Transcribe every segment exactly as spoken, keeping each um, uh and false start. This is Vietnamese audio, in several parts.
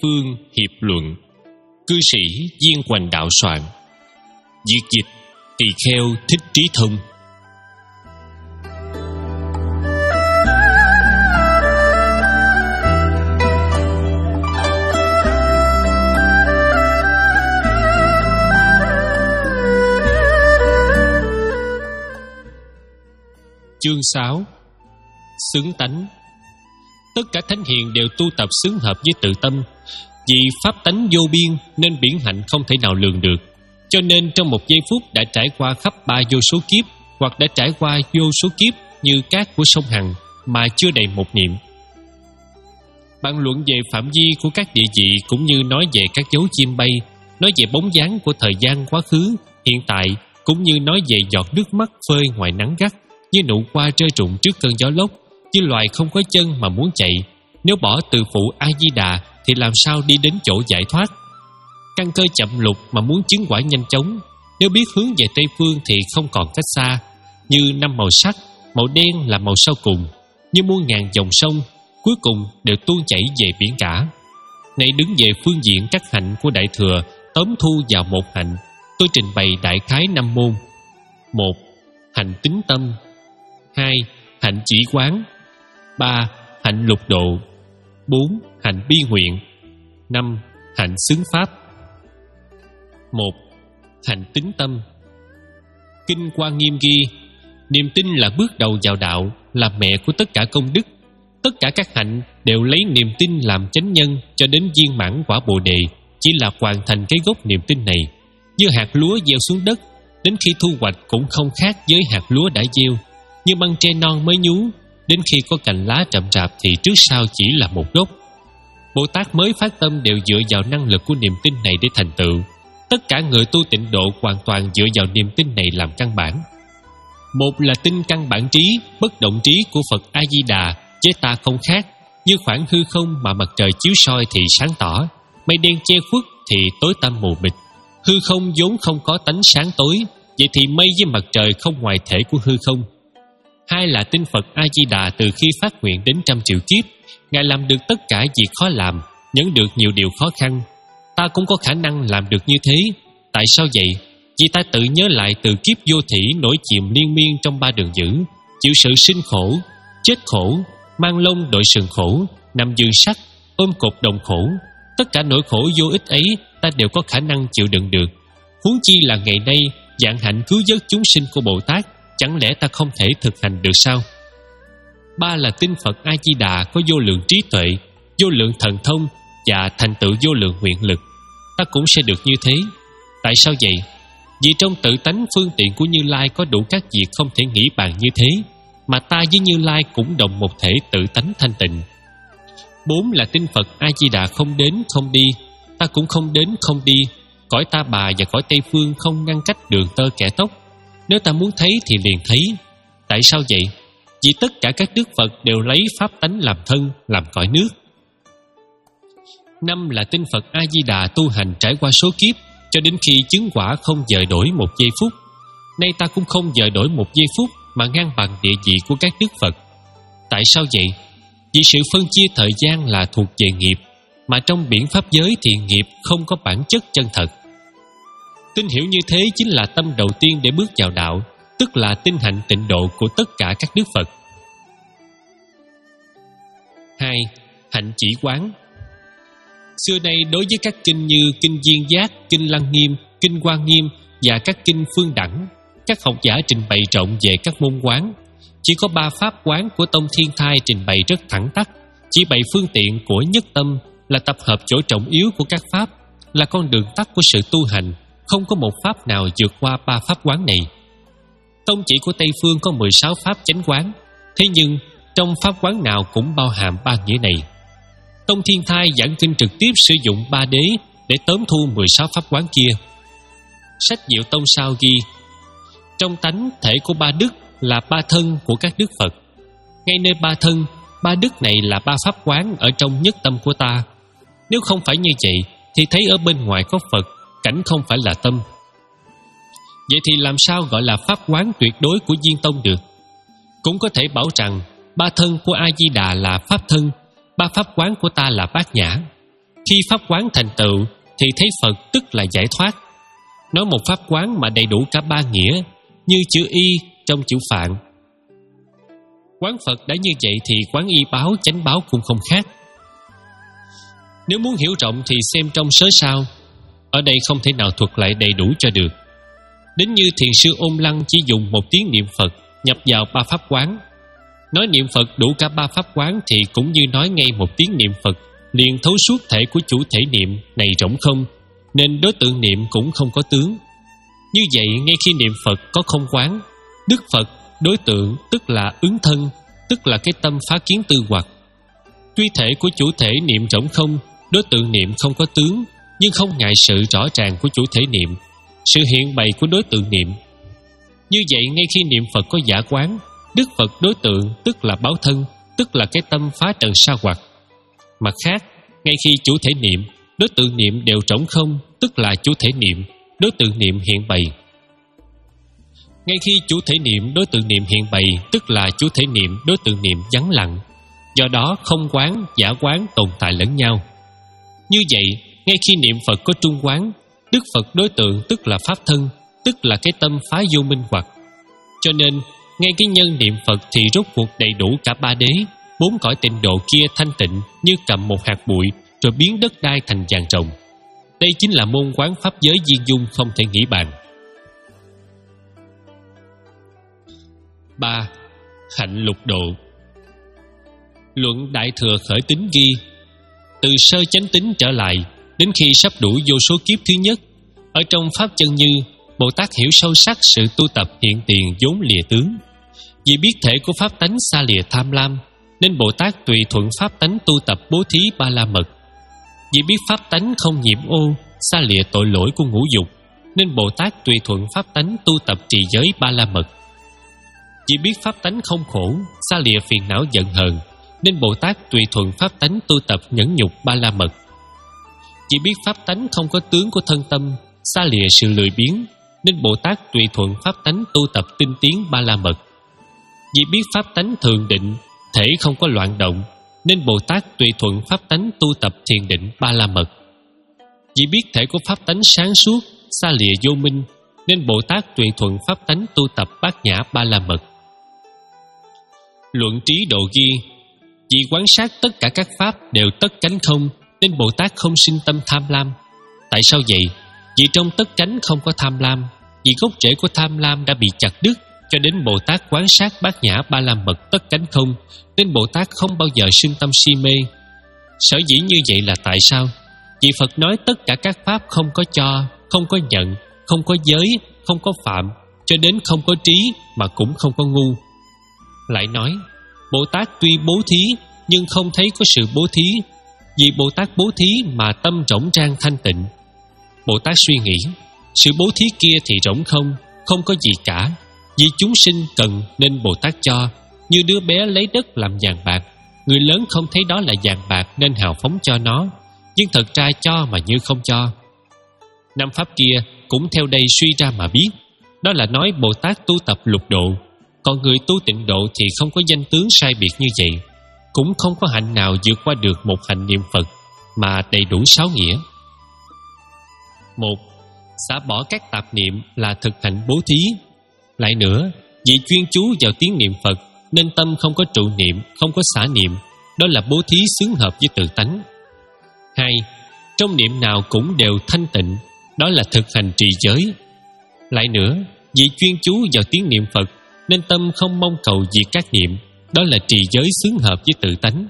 Phương hiệp luận. Cư sĩ Viên Hoành đạo soạn. Việt dịch Tỳ Kheo Thích Trí Thông. Chương sáu. Xứng tánh. Tất cả thánh hiền đều tu tập xứng hợp với tự tâm. Vì pháp tánh vô biên nên biển hạnh không thể nào lường được. Cho nên trong một giây phút đã trải qua khắp ba vô số kiếp, hoặc đã trải qua vô số kiếp như cát của sông Hằng mà chưa đầy một niệm. Bàn luận về phạm vi của các địa vị, cũng như nói về các dấu chim bay, nói về bóng dáng của thời gian quá khứ, hiện tại, cũng như nói về giọt nước mắt phơi ngoài nắng gắt, như nụ hoa rơi rụng trước cơn gió lốc, như loài không có chân mà muốn chạy. Nếu bỏ từ phụ A Di Đà thì làm sao đi đến chỗ giải thoát? Căn cơ chậm lục mà muốn chứng quả nhanh chóng, nếu biết hướng về Tây Phương thì không còn cách xa. Như năm màu sắc, màu đen là màu sau cùng, như muôn ngàn dòng sông, cuối cùng đều tuôn chảy về biển cả. Này đứng về phương diện các hạnh của Đại Thừa, tóm thu vào một hạnh, tôi trình bày đại khái năm môn. Một. Hạnh tính tâm. Hai. Hạnh chỉ quán. Ba. Hạnh lục độ. Bốn. Hạnh bi nguyện. Năm. Hạnh xứng pháp. Một. Hạnh tính tâm. Kinh Hoa Nghiêm ghi: niềm tin là bước đầu vào đạo, là mẹ của tất cả công đức. Tất cả các hạnh đều lấy niềm tin làm chánh nhân cho đến viên mãn quả Bồ Đề, chỉ là hoàn thành cái gốc niềm tin này. Như hạt lúa gieo xuống đất, đến khi thu hoạch cũng không khác với hạt lúa đã gieo. Như măng tre non mới nhú, đến khi có cành lá rậm rạp thì trước sau chỉ là một gốc. Bồ Tát mới phát tâm đều dựa vào năng lực của niềm tin này để thành tựu. Tất cả người tu tịnh độ hoàn toàn dựa vào niềm tin này làm căn bản. Một là tin căn bản trí, bất động trí của Phật A Di Đà với ta không khác. Như khoảng hư không mà mặt trời chiếu soi thì sáng tỏ, mây đen che khuất thì tối tăm mù mịt. Hư không vốn không có tánh sáng tối, vậy thì mây với mặt trời không ngoài thể của hư không. Hai là tin Phật A Di Đà từ khi phát nguyện đến trăm triệu kiếp, Ngài làm được tất cả việc khó làm, nhẫn được nhiều điều khó khăn. Ta cũng có khả năng làm được như thế. Tại sao vậy? Vì ta tự nhớ lại từ kiếp vô thủy nổi chìm liên miên trong ba đường dữ, chịu sự sinh khổ, chết khổ, mang lông đội sừng khổ, nằm giường sắt, ôm cột đồng khổ. Tất cả nỗi khổ vô ích ấy ta đều có khả năng chịu đựng được. Huống chi là ngày nay vạn hạnh cứu vớt chúng sinh của Bồ Tát, chẳng lẽ ta không thể thực hành được sao? Ba là tin Phật A Di Đà có vô lượng trí tuệ, vô lượng thần thông và thành tựu vô lượng nguyện lực. Ta cũng sẽ được như thế. Tại sao vậy? Vì trong tự tánh phương tiện của Như Lai có đủ các việc không thể nghĩ bàn như thế, mà ta với Như Lai cũng đồng một thể tự tánh thanh tịnh. Bốn là tin Phật A Di Đà không đến không đi, ta cũng không đến không đi. Cõi Ta Bà và cõi Tây Phương không ngăn cách đường tơ kẻ tóc. Nếu ta muốn thấy thì liền thấy. Tại sao vậy? Vì tất cả các đức Phật đều lấy pháp tánh làm thân, làm cõi nước. Năm là tin Phật A Di Đà tu hành trải qua số kiếp, cho đến khi chứng quả không dời đổi một giây phút. Nay ta cũng không dời đổi một giây phút mà ngang bằng địa vị của các đức Phật. Tại sao vậy? Vì sự phân chia thời gian là thuộc về nghiệp, mà trong biển pháp giới thì nghiệp không có bản chất chân thật. Tin hiểu như thế chính là tâm đầu tiên để bước vào đạo, tức là tin hạnh tịnh độ của tất cả các đức Phật. Hai. Hạnh chỉ quán. Xưa nay đối với các kinh như Kinh Viên Giác, Kinh Lăng Nghiêm, Kinh Hoa Nghiêm và các kinh Phương Đẳng, các học giả trình bày rộng về các môn quán. Chỉ có ba pháp quán của Tông Thiên Thai trình bày rất thẳng tắc, chỉ bày phương tiện của nhất tâm, là tập hợp chỗ trọng yếu của các pháp, là con đường tắt của sự tu hành. Không có một pháp nào vượt qua ba pháp quán này. Tông chỉ của Tây Phương có mười sáu pháp chánh quán, thế nhưng trong pháp quán nào cũng bao hàm ba nghĩa này. Tông Thiên Thai giảng kinh trực tiếp sử dụng ba đế để tóm thu mười sáu pháp quán kia. Sách Diệu Tông sao ghi: trong tánh thể của ba đức là ba thân của các đức Phật. Ngay nơi ba thân, ba đức này là ba pháp quán ở trong nhất tâm của ta. Nếu không phải như vậy thì thấy ở bên ngoài có Phật, cảnh không phải là tâm. Vậy thì làm sao gọi là pháp quán tuyệt đối của Viên Tông được? Cũng có thể bảo rằng ba thân của A Di Đà là pháp thân, ba pháp quán của ta là bát nhã. Khi pháp quán thành tựu thì thấy Phật tức là giải thoát. Nói một pháp quán mà đầy đủ cả ba nghĩa, như chữ y trong chữ Phạn. Quán Phật đã như vậy thì quán y báo, chánh báo cũng không khác. Nếu muốn hiểu rộng thì xem trong sớ sao. Ở đây không thể nào thuật lại đầy đủ cho được. Đến như thiền sư Ôn Lăng chỉ dùng một tiếng niệm Phật nhập vào ba pháp quán. Nói niệm Phật đủ cả ba pháp quán thì cũng như nói ngay một tiếng niệm Phật liền thấu suốt thể của chủ thể niệm này rỗng không, nên đối tượng niệm cũng không có tướng. Như vậy ngay khi niệm Phật có không quán, Đức Phật đối tượng tức là ứng thân, tức là cái tâm phá kiến tư hoặc. Tuy thể của chủ thể niệm rỗng không, đối tượng niệm không có tướng, nhưng không ngại sự rõ ràng của chủ thể niệm, sự hiện bày của đối tượng niệm. Như vậy ngay khi niệm Phật có giả quán, Đức Phật đối tượng tức là báo thân, tức là cái tâm phá trần sa hoặc. Mặt khác, ngay khi chủ thể niệm, đối tượng niệm đều trống không, tức là chủ thể niệm, đối tượng niệm hiện bày. Ngay khi chủ thể niệm, đối tượng niệm hiện bày, tức là chủ thể niệm, đối tượng niệm vắng lặng. Do đó không quán, giả quán tồn tại lẫn nhau. Như vậy, ngay khi niệm Phật có trung quán, Đức Phật đối tượng tức là pháp thân, tức là cái tâm phá vô minh hoặc. Cho nên, ngay cái nhân niệm Phật thì rốt cuộc đầy đủ cả ba đế, bốn cõi tịnh độ kia thanh tịnh như cầm một hạt bụi rồi biến đất đai thành vàng rồng. Đây chính là môn quán pháp giới viên dung không thể nghĩ bàn. Ba. Hạnh lục độ. Luận Đại Thừa Khởi Tính ghi: từ sơ chánh tính trở lại, đến khi sắp đủ vô số kiếp thứ nhất, ở trong pháp chân như, Bồ Tát hiểu sâu sắc sự tu tập hiện tiền vốn lìa tướng. Vì biết thể của pháp tánh xa lìa tham lam, nên Bồ Tát tùy thuận pháp tánh tu tập bố thí ba la mật. Vì biết pháp tánh không nhiễm ô, xa lìa tội lỗi của ngũ dục, nên Bồ Tát tùy thuận pháp tánh tu tập trì giới ba la mật. Vì biết pháp tánh không khổ, xa lìa phiền não giận hờn, nên Bồ Tát tùy thuận pháp tánh tu tập nhẫn nhục ba la mật. Vì biết pháp tánh không có tướng của thân tâm, xa lìa sự lười biếng, nên Bồ Tát tùy thuận pháp tánh tu tập tinh tiến ba la mật. Vì biết pháp tánh thường định, thể không có loạn động, nên Bồ Tát tùy thuận pháp tánh tu tập thiền định ba la mật. Vì biết thể của pháp tánh sáng suốt, xa lìa vô minh, nên Bồ Tát tùy thuận pháp tánh tu tập bát nhã ba la mật. Luận Trí Độ ghi: vì quán sát tất cả các pháp đều tất cánh không, nên Bồ Tát không sinh tâm tham lam. Tại sao vậy? Vì trong tất cánh không có tham lam, vì gốc rễ của tham lam đã bị chặt đứt, cho đến Bồ Tát quán sát bát nhã ba la mật tất cánh không, nên Bồ Tát không bao giờ sinh tâm si mê. Sở dĩ như vậy là tại sao? Vì Phật nói tất cả các pháp không có cho, không có nhận, không có giới, không có phạm, cho đến không có trí mà cũng không có ngu. Lại nói, Bồ Tát tuy bố thí nhưng không thấy có sự bố thí, vì Bồ Tát bố thí mà tâm rỗng rang thanh tịnh. Bồ Tát suy nghĩ, sự bố thí kia thì rỗng không, không có gì cả. Vì chúng sinh cần nên Bồ Tát cho, như đứa bé lấy đất làm vàng bạc. Người lớn không thấy đó là vàng bạc nên hào phóng cho nó, nhưng thật ra cho mà như không cho. Năm pháp kia cũng theo đây suy ra mà biết, đó là nói Bồ Tát tu tập lục độ. Còn người tu tịnh độ thì không có danh tướng sai biệt như vậy, cũng không có hạnh nào vượt qua được một hạnh niệm Phật mà đầy đủ sáu nghĩa. Một, xả bỏ các tạp niệm là thực hành bố thí. Lại nữa, vì chuyên chú vào tiếng niệm Phật nên tâm không có trụ niệm, không có xả niệm, đó là bố thí xứng hợp với tự tánh. Hai, trong niệm nào cũng đều thanh tịnh, đó là thực hành trì giới. Lại nữa, vì chuyên chú vào tiếng niệm Phật nên tâm không mong cầu diệt các niệm, đó là trì giới xứng hợp với tự tánh.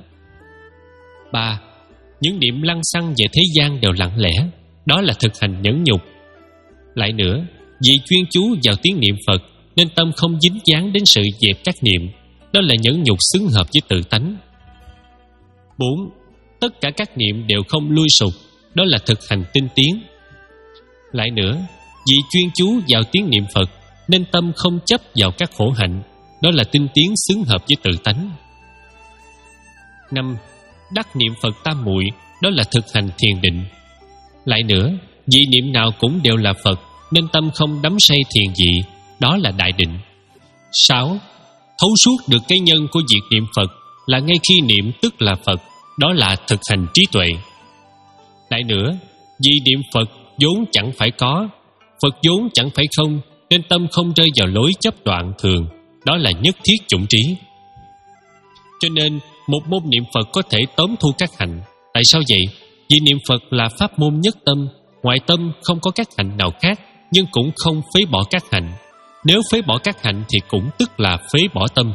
Ba, những niệm lăng xăng về thế gian đều lặng lẽ, đó là thực hành nhẫn nhục. Lại nữa, vì chuyên chú vào tiếng niệm Phật nên tâm không dính dáng đến sự dẹp các niệm, đó là nhẫn nhục xứng hợp với tự tánh. Bốn, tất cả các niệm đều không lui sụp, đó là thực hành tinh tiến. Lại nữa, vì chuyên chú vào tiếng niệm Phật nên tâm không chấp vào các khổ hạnh, đó là tinh tiến xứng hợp với tự tánh. Năm, đắc niệm Phật tam muội, đó là thực hành thiền định. Lại nữa, vì niệm nào cũng đều là Phật nên tâm không đắm say thiền dị, đó là đại định. Sáu, thấu suốt được cái nhân của việc niệm Phật là ngay khi niệm tức là Phật, đó là thực hành trí tuệ. Lại nữa, vì niệm Phật vốn chẳng phải có, Phật vốn chẳng phải không, nên tâm không rơi vào lối chấp đoạn thường. Đó là nhất thiết chủng trí. Cho nên một môn niệm Phật có thể tóm thu các hạnh. Tại sao vậy? Vì niệm Phật là pháp môn nhất tâm. Ngoại tâm không có các hạnh nào khác, nhưng cũng không phế bỏ các hạnh. Nếu phế bỏ các hạnh thì cũng tức là phế bỏ tâm.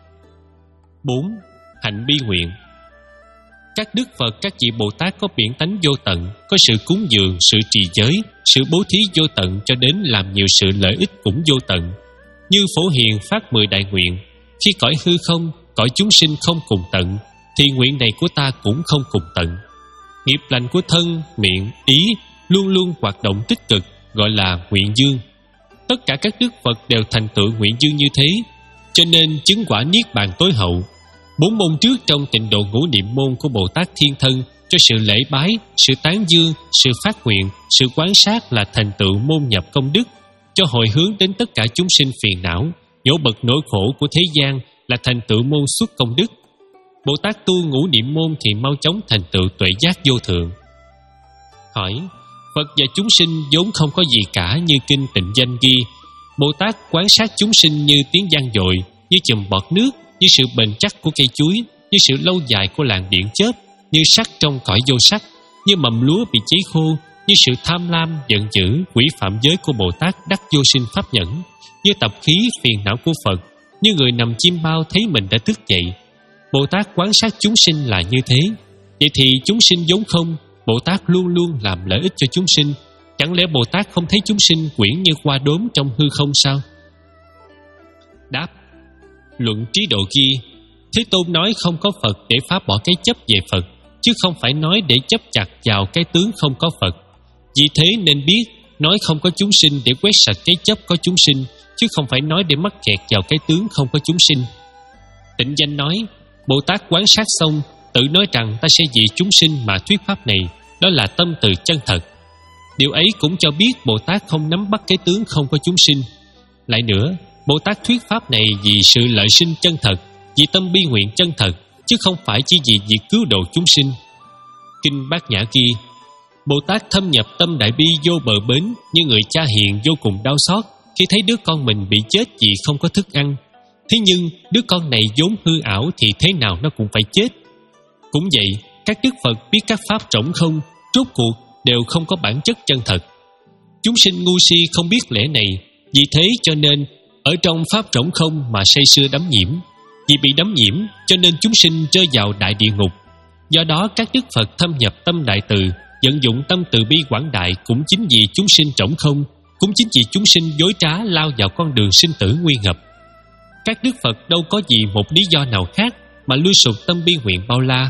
Bốn. Hạnh bi nguyện. Các Đức Phật, các vị Bồ Tát có biển tánh vô tận, có sự cúng dường, sự trì giới, sự bố thí vô tận, cho đến làm nhiều sự lợi ích cũng vô tận. Như Phổ Hiền phát mười đại nguyện, khi cõi hư không, cõi chúng sinh không cùng tận, thì nguyện này của ta cũng không cùng tận. Nghiệp lành của thân, miệng, ý luôn luôn hoạt động tích cực, gọi là nguyện dương. Tất cả các Đức Phật đều thành tựu nguyện dương như thế, cho nên chứng quả niết bàn tối hậu. Bốn môn trước trong tịnh độ ngũ niệm môn của Bồ Tát Thiên Thân, cho sự lễ bái, sự tán dương, sự phát nguyện, sự quán sát là thành tựu môn nhập công đức, cho hồi hướng đến tất cả chúng sinh phiền não, nhổ bật nỗi khổ của thế gian là thành tựu môn xuất công đức. Bồ Tát tu ngũ niệm môn thì mau chóng thành tựu tuệ giác vô thượng. Hỏi: Phật và chúng sinh vốn không có gì cả như kinh Tịnh Danh ghi. Bồ Tát quán sát chúng sinh như tiếng vang dội, như chùm bọt nước, như sự bền chắc của cây chuối, như sự lâu dài của làn điện chớp, như sắt trong cõi vô sắc, như mầm lúa bị cháy khô, như sự tham lam, giận dữ, quỷ phạm giới của Bồ Tát đắc vô sinh pháp nhẫn, như tập khí phiền não của Phật, như người nằm chim bao thấy mình đã thức dậy. Bồ Tát quán sát chúng sinh là như thế. Vậy thì chúng sinh vốn không, Bồ Tát luôn luôn làm lợi ích cho chúng sinh. Chẳng lẽ Bồ Tát không thấy chúng sinh quyển như hoa đốm trong hư không sao? Đáp: Luận Trí Độ ghi, Thế Tôn nói không có Phật để phá bỏ cái chấp về Phật, chứ không phải nói để chấp chặt vào cái tướng không có Phật. Vì thế nên biết, nói không có chúng sinh để quét sạch cái chấp có chúng sinh, chứ không phải nói để mắc kẹt vào cái tướng không có chúng sinh. Tịnh Danh nói, Bồ Tát quán sát xong, tự nói rằng ta sẽ vì chúng sinh mà thuyết pháp này, đó là tâm từ chân thật. Điều ấy cũng cho biết Bồ Tát không nắm bắt cái tướng không có chúng sinh. Lại nữa, Bồ Tát thuyết pháp này vì sự lợi sinh chân thật, vì tâm bi nguyện chân thật, chứ không phải chỉ vì việc cứu độ chúng sinh. Kinh Bát Nhã ghi, Bồ Tát thâm nhập tâm đại bi vô bờ bến, như người cha hiền vô cùng đau xót khi thấy đứa con mình bị chết vì không có thức ăn. Thế nhưng đứa con này vốn hư ảo thì thế nào nó cũng phải chết. Cũng vậy, các Đức Phật biết các pháp trống không, rốt cuộc đều không có bản chất chân thật. Chúng sinh ngu si không biết lẽ này, vì thế cho nên ở trong pháp trống không mà say sưa đắm nhiễm. Vì bị đắm nhiễm cho nên chúng sinh rơi vào đại địa ngục. Do đó các Đức Phật thâm nhập tâm đại từ, vận dụng tâm từ bi quảng đại, cũng chính vì chúng sinh trống không, cũng chính vì chúng sinh dối trá lao vào con đường sinh tử nguy ngập. Các Đức Phật đâu có gì một lý do nào khác mà lui sụp tâm bi nguyện bao la.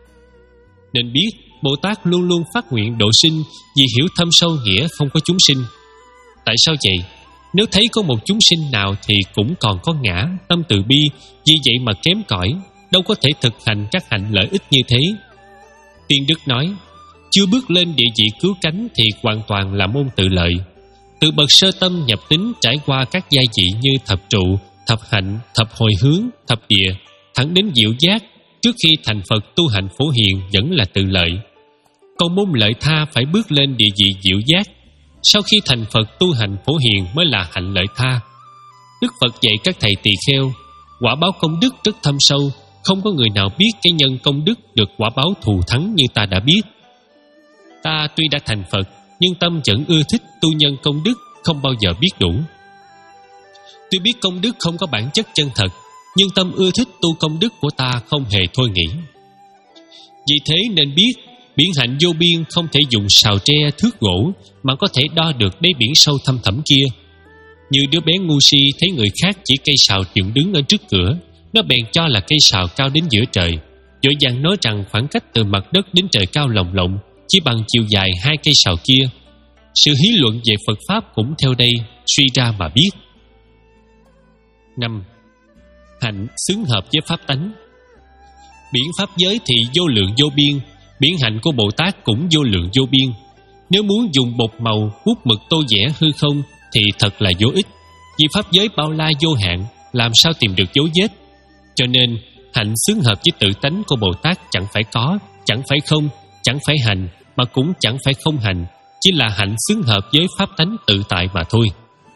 Nên biết Bồ Tát luôn luôn phát nguyện độ sinh vì hiểu thâm sâu nghĩa không có chúng sinh. Tại sao vậy? Nếu thấy có một chúng sinh nào thì cũng còn có ngã, tâm từ bi, vì vậy mà kém cỏi, đâu có thể thực hành các hạnh lợi ích như thế. Tiên Đức nói, chưa bước lên địa vị cứu cánh thì hoàn toàn là môn tự lợi. Từ bậc sơ tâm nhập tính trải qua các giai vị như thập trụ, thập hạnh, thập hồi hướng, thập địa, thẳng đến diệu giác, trước khi thành Phật tu hành Phổ Hiền vẫn là tự lợi. Còn môn lợi tha phải bước lên địa vị diệu giác, sau khi thành Phật tu hành Phổ Hiền mới là hạnh lợi tha. Đức Phật dạy các thầy tỳ kheo, quả báo công đức rất thâm sâu, không có người nào biết cái nhân công đức được quả báo thù thắng như ta đã biết. Ta tuy đã thành Phật, nhưng tâm vẫn ưa thích tu nhân công đức, không bao giờ biết đủ. Tuy biết công đức không có bản chất chân thật, nhưng tâm ưa thích tu công đức của ta không hề thôi nghĩ. Vì thế nên biết, biển hạnh vô biên không thể dùng sào tre thước gỗ mà có thể đo được đáy biển sâu thăm thẳm kia. Như đứa bé ngu si thấy người khác chỉ cây sào dựng đứng ở trước cửa, nó bèn cho là cây sào cao đến giữa trời, vội vàng nói rằng khoảng cách từ mặt đất đến trời cao lồng lộng chỉ bằng chiều dài hai cây sào kia. Sự hí luận về Phật Pháp cũng theo đây suy ra mà biết. Năm. Hạnh xứng hợp với pháp tánh. Biển pháp giới thì vô lượng vô biên, biển hạnh của Bồ Tát cũng vô lượng vô biên. Nếu muốn dùng bột màu bút mực tô vẽ hư không thì thật là vô ích, vì pháp giới bao la vô hạn, làm sao tìm được dấu vết. Cho nên hạnh xứng hợp với tự tánh của Bồ Tát chẳng phải có, chẳng phải không, chẳng phải hành, mà cũng chẳng phải không hành, chỉ là hạnh xứng hợp với pháp tánh tự tại mà thôi.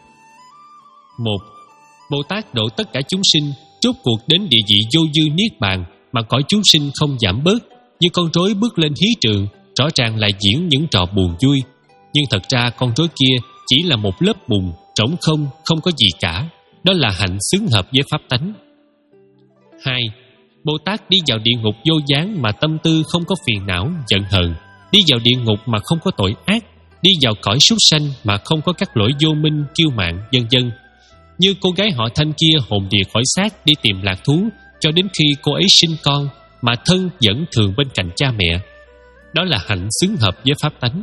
Một, Bồ Tát độ tất cả chúng sinh, rốt cuộc đến địa vị vô dư niết bàn, mà cõi chúng sinh không giảm bớt, như con rối bước lên hí trường, rõ ràng là diễn những trò buồn vui. Nhưng thật ra con rối kia chỉ là một lớp bùn, trống không, không có gì cả. Đó là hạnh xứng hợp với pháp tánh. Hai, Bồ Tát đi vào địa ngục vô gián mà tâm tư không có phiền não, giận hờn, đi vào địa ngục mà không có tội ác, đi vào cõi súc sanh mà không có các lỗi vô minh, kiêu mạn, vân vân. Như cô gái họ Thanh kia hồn địa khỏi xác đi tìm lạc thú, cho đến khi cô ấy sinh con mà thân vẫn thường bên cạnh cha mẹ. Đó là hạnh xứng hợp với pháp tánh.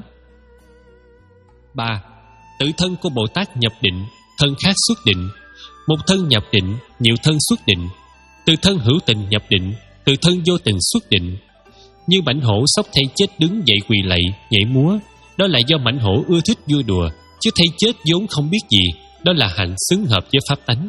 Ba, Tự thân của Bồ Tát nhập định, thân khác xuất định. Một thân nhập định, nhiều thân xuất định. Từ thân hữu tình nhập định, từ thân vô tình xuất định. Như mãnh hổ sốc thay chết đứng dậy quỳ lạy, nhảy múa, đó là do mãnh hổ ưa thích vui đùa, chứ thay chết vốn không biết gì. Đó là hạnh xứng hợp với pháp tánh.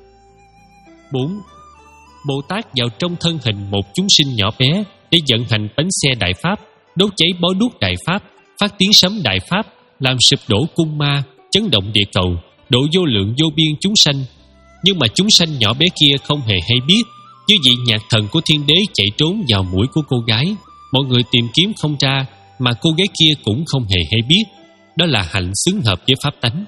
Bốn, Bồ Tát vào trong thân hình một chúng sinh nhỏ bé để vận hành bánh xe đại pháp, đốt cháy bó đuốc đại pháp, phát tiếng sấm đại pháp, làm sụp đổ cung ma, chấn động địa cầu, độ vô lượng vô biên chúng sanh. Nhưng mà chúng sanh nhỏ bé kia không hề hay biết. Như vị nhạc thần của thiên đế chạy trốn vào mũi của cô gái, mọi người tìm kiếm không ra, mà cô gái kia cũng không hề hay biết. Đó là hạnh xứng hợp với pháp tánh.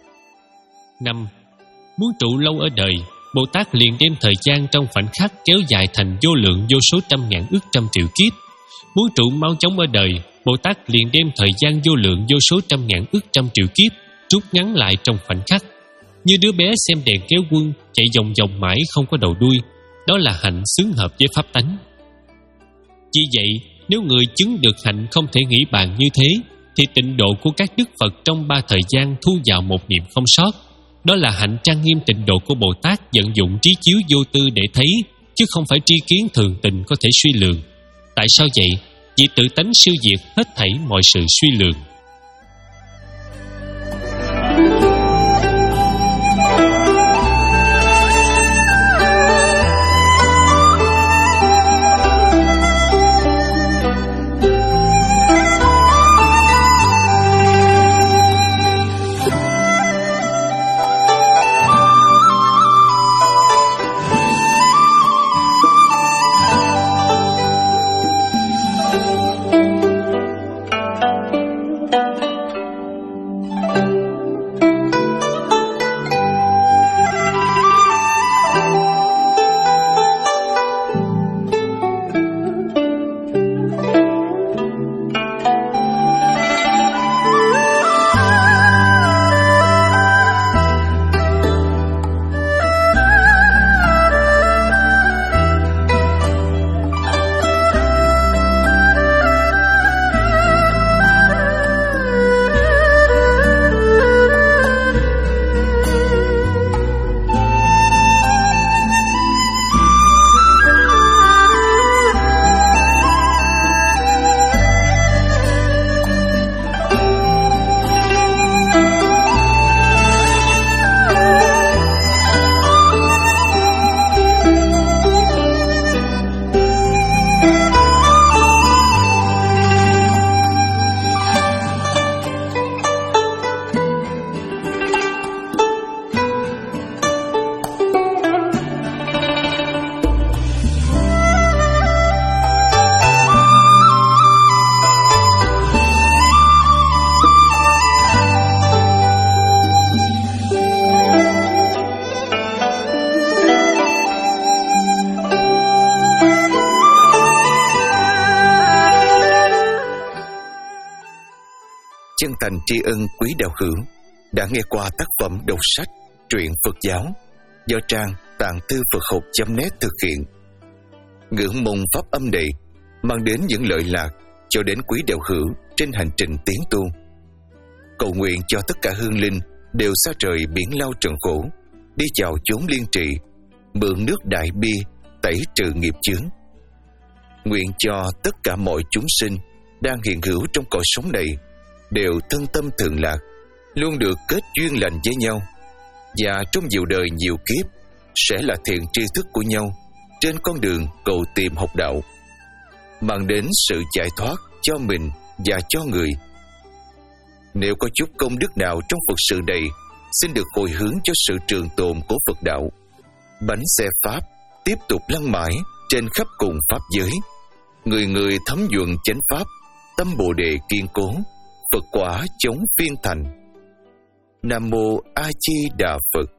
Năm, Muốn trụ lâu ở đời, Bồ Tát liền đem thời gian trong khoảnh khắc kéo dài thành vô lượng vô số trăm ngàn ức trăm triệu kiếp. Muốn trụ mau chóng ở đời, Bồ Tát liền đem thời gian vô lượng vô số trăm ngàn ức trăm triệu kiếp rút ngắn lại trong khoảnh khắc. Như đứa bé xem đèn kéo quân, chạy vòng vòng mãi không có đầu đuôi. Đó là hạnh xứng hợp với pháp tánh. Vì vậy, nếu người chứng được hạnh không thể nghĩ bàn như thế, thì tịnh độ của các đức Phật trong ba thời gian thu vào một niệm không sót. Đó là hạnh trang nghiêm tịnh độ của Bồ Tát vận dụng trí chiếu vô tư để thấy, chứ không phải tri kiến thường tình có thể suy lường. Tại sao vậy? Vì tự tánh siêu diệt hết thảy mọi sự suy lường. Chân thành tri ân quý đạo hữu đã nghe qua tác phẩm đọc sách truyện Phật giáo do trang tạng thư Phật học chấm net thực hiện. Ngưỡng mong pháp âm này mang đến những lợi lạc cho đến quý đạo hữu trên hành trình tiến tu. Cầu nguyện cho tất cả hương linh đều xa trời biển lao trần khổ, đi vào chốn liên trị, mượn nước đại bi tẩy trừ nghiệp chướng. Nguyện cho tất cả mọi chúng sinh đang hiện hữu trong cõi sống này đều thân tâm thường lạc, luôn được kết duyên lành với nhau, và trong nhiều đời nhiều kiếp sẽ là thiện tri thức của nhau trên con đường cầu tìm học đạo, mang đến sự giải thoát cho mình và cho người. Nếu có chút công đức nào trong Phật sự này, xin được hồi hướng cho sự trường tồn của Phật đạo. Bánh xe Pháp tiếp tục lăn mãi trên khắp cùng Pháp giới. Người người thấm nhuận chánh Pháp, tâm Bồ Đề kiên cố, Phật quả chống phiên thành. Nam Mô A Di Đà Phật.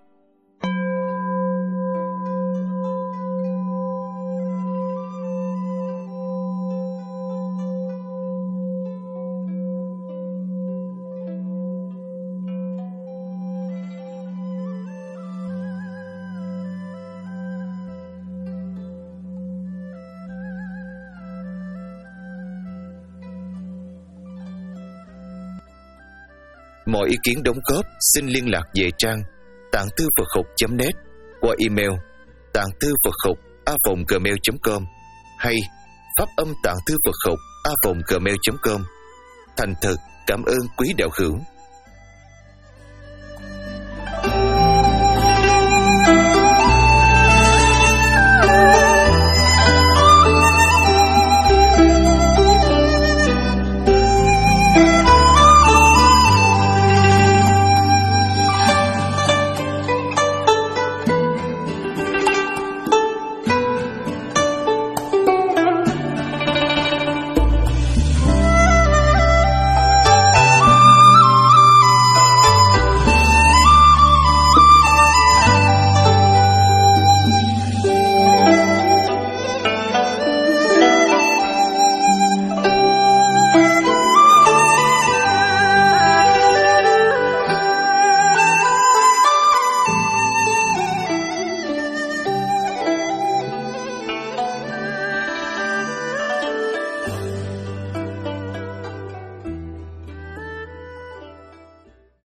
Mọi ý kiến đóng góp xin liên lạc về trang tạng thư Phật học chấm net qua email tạng thư Phật học a vòng gmail chấm com hay pháp âm tạng thư Phật học a vòng gmail chấm com. Thành thật cảm ơn quý đạo hữu.